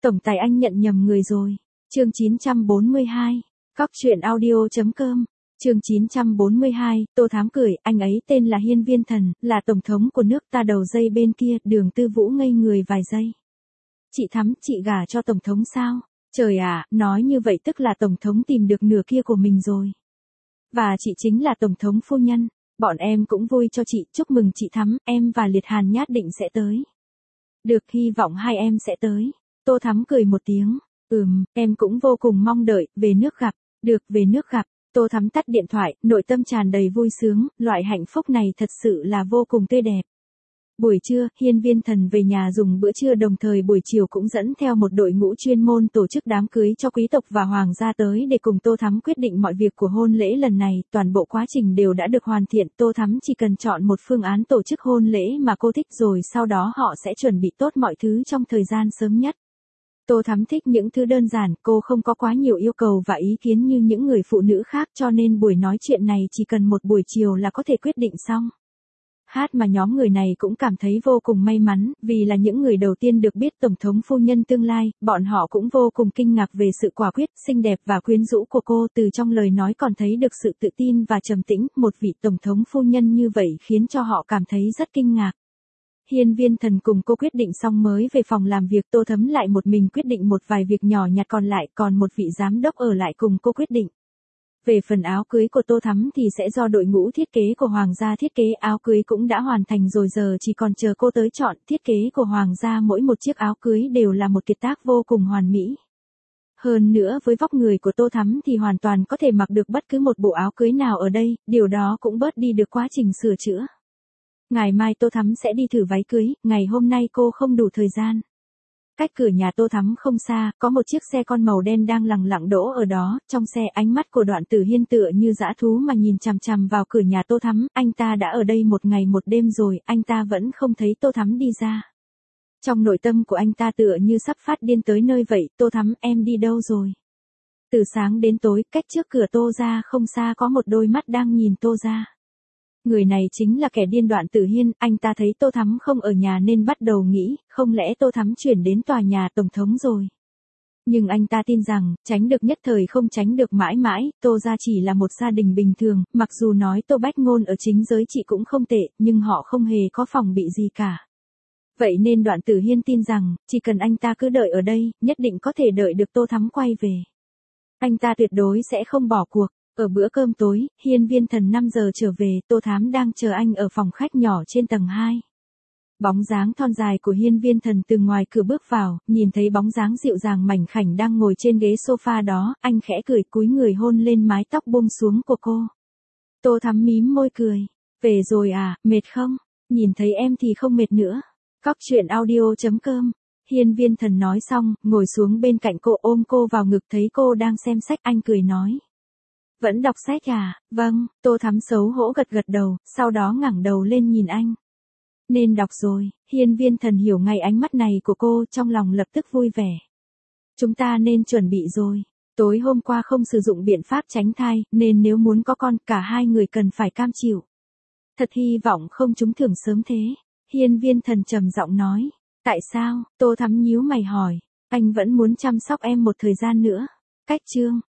Tổng tài anh nhận nhầm người rồi. Chương 942. Cóc truyện audio.com. Chương 942, Tô Thám cười, anh ấy tên là Hiên Viên Thần, là tổng thống của nước ta. Đầu dây bên kia, Đường Tư Vũ ngây người vài giây. Chị Thắm, chị gả cho tổng thống sao? Trời ạ, nói như vậy tức là tổng thống tìm được nửa kia của mình rồi. Và chị chính là tổng thống phu nhân. Bọn em cũng vui cho chị, chúc mừng chị Thắm, em và Liệt Hàn nhất định sẽ tới. Được, hy vọng hai em sẽ tới. Tô Thắm cười một tiếng. Em cũng vô cùng mong đợi, về nước gặp. Được, về nước gặp. Tô Thắm tắt điện thoại, nội tâm tràn đầy vui sướng, loại hạnh phúc này thật sự là vô cùng tươi đẹp. Buổi trưa, Hiên Viên Thần về nhà dùng bữa trưa, đồng thời buổi chiều cũng dẫn theo một đội ngũ chuyên môn tổ chức đám cưới cho quý tộc và hoàng gia tới để cùng Tô Thắm quyết định mọi việc của hôn lễ lần này. Toàn bộ quá trình đều đã được hoàn thiện, Tô Thắm chỉ cần chọn một phương án tổ chức hôn lễ mà cô thích rồi sau đó họ sẽ chuẩn bị tốt mọi thứ trong thời gian sớm nhất. Tô Thắm thích những thứ đơn giản, cô không có quá nhiều yêu cầu và ý kiến như những người phụ nữ khác, cho nên buổi nói chuyện này chỉ cần một buổi chiều là có thể quyết định xong. Hát mà nhóm người này cũng cảm thấy vô cùng may mắn, vì là những người đầu tiên được biết tổng thống phu nhân tương lai, bọn họ cũng vô cùng kinh ngạc về sự quả quyết, xinh đẹp và quyến rũ của cô. Từ trong lời nói còn thấy được sự tự tin và trầm tĩnh, một vị tổng thống phu nhân như vậy khiến cho họ cảm thấy rất kinh ngạc. Hiên Viên Thần cùng cô quyết định xong mới về phòng làm việc, Tô Thắm lại một mình quyết định một vài việc nhỏ nhặt còn lại, còn một vị giám đốc ở lại cùng cô quyết định. Về phần áo cưới của Tô Thắm thì sẽ do đội ngũ thiết kế của Hoàng gia thiết kế, áo cưới cũng đã hoàn thành rồi, giờ chỉ còn chờ cô tới chọn. Thiết kế của Hoàng gia mỗi một chiếc áo cưới đều là một kiệt tác vô cùng hoàn mỹ. Hơn nữa với vóc người của Tô Thắm thì hoàn toàn có thể mặc được bất cứ một bộ áo cưới nào ở đây, điều đó cũng bớt đi được quá trình sửa chữa. Ngày mai Tô Thắm sẽ đi thử váy cưới, ngày hôm nay cô không đủ thời gian. Cách cửa nhà Tô Thắm không xa, có một chiếc xe con màu đen đang lẳng lặng đỗ ở đó, trong xe ánh mắt của Đoạn Tử Hiên tựa như dã thú mà nhìn chằm chằm vào cửa nhà Tô Thắm, anh ta đã ở đây một ngày một đêm rồi, anh ta vẫn không thấy Tô Thắm đi ra. Trong nội tâm của anh ta tựa như sắp phát điên tới nơi vậy, Tô Thắm, em đi đâu rồi? Từ sáng đến tối, cách trước cửa Tô ra không xa có một đôi mắt đang nhìn Tô ra. Người này chính là kẻ điên Đoạn Tử Hiên, anh ta thấy Tô Thắm không ở nhà nên bắt đầu nghĩ, không lẽ Tô Thắm chuyển đến tòa nhà tổng thống rồi. Nhưng anh ta tin rằng, tránh được nhất thời không tránh được mãi mãi, Tô gia chỉ là một gia đình bình thường, mặc dù nói Tô Bách Ngôn ở chính giới chị cũng không tệ, nhưng họ không hề có phòng bị gì cả. Vậy nên Đoạn Tử Hiên tin rằng, chỉ cần anh ta cứ đợi ở đây, nhất định có thể đợi được Tô Thắm quay về. Anh ta tuyệt đối sẽ không bỏ cuộc. Ở bữa cơm tối, Hiên Viên Thần 5 giờ trở về, Tô Thám đang chờ anh ở phòng khách nhỏ trên tầng 2. Bóng dáng thon dài của Hiên Viên Thần từ ngoài cửa bước vào, nhìn thấy bóng dáng dịu dàng mảnh khảnh đang ngồi trên ghế sofa đó, anh khẽ cười cúi người hôn lên mái tóc buông xuống của cô. Tô Thắm mím môi cười. Về rồi à, mệt không? Nhìn thấy em thì không mệt nữa. Cóc truyện audio.com. Hiên Viên Thần nói xong, ngồi xuống bên cạnh cô ôm cô vào ngực, thấy cô đang xem sách, anh cười nói. Vẫn đọc sách à? Vâng, Tô Thắm xấu hổ gật gật đầu, sau đó ngẩng đầu lên nhìn anh. Nên đọc rồi, Hiên Viên Thần hiểu ngay ánh mắt này của cô, trong lòng lập tức vui vẻ. Chúng ta nên chuẩn bị rồi. Tối hôm qua không sử dụng biện pháp tránh thai, nên nếu muốn có con, cả hai người cần phải cam chịu. Thật hy vọng không trúng thưởng sớm thế. Hiên Viên Thần trầm giọng nói. Tại sao? Tô Thắm nhíu mày hỏi. Anh vẫn muốn chăm sóc em một thời gian nữa. Cách chương.